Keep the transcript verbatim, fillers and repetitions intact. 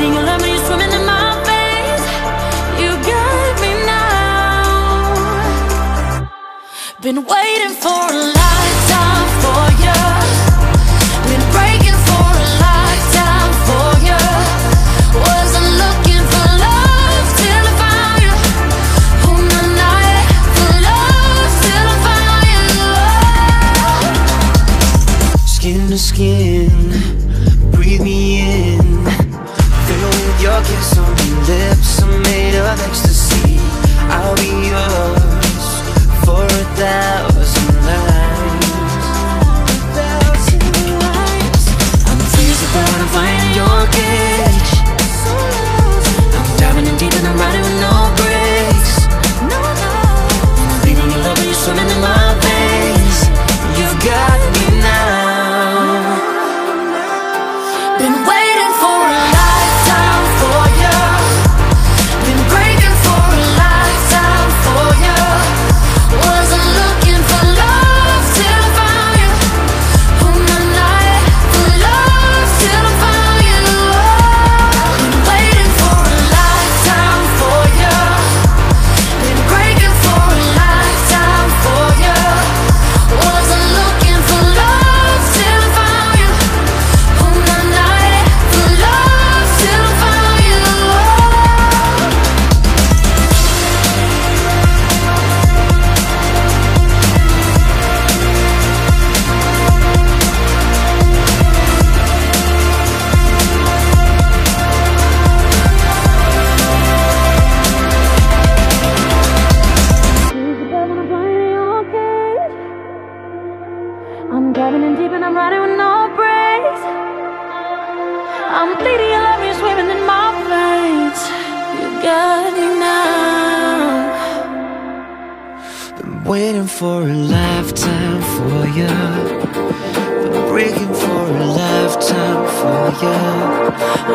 bleeding your love when you're swimming in my veins. You got me now. Been waiting for a lifetime for you. Been breaking for a lifetime for you. Wasn't looking for love till I found you. Oh, my night for love till I found you. Skin to skin, breathe me in. Fill with your kiss on your lips. I'm made of ecstasy. I'll be yours for a thousand lives. Thousand lives. I'm tears apart, I'm flying in your cage. I'm diving in deep and I'm riding with no brakes. No, no. I'm bleeding your love when you're swimming in my veins. You've got me now. Been waiting for a lifetime for you. Been breaking for a lifetime for you. Wasn't looking for love till I found you. Oh, my night for love till I found you. Been waiting for a lifetime for you. Been breaking for a lifetime for you. Wasn't looking for love till I found you. Oh, my night for love till I found you. I'm diving in deep and I'm riding with no brakes. I'm bleeding your love when you're swimming in my veins. You got me now. Been waiting for a lifetime for you. Been breaking for a lifetime for you.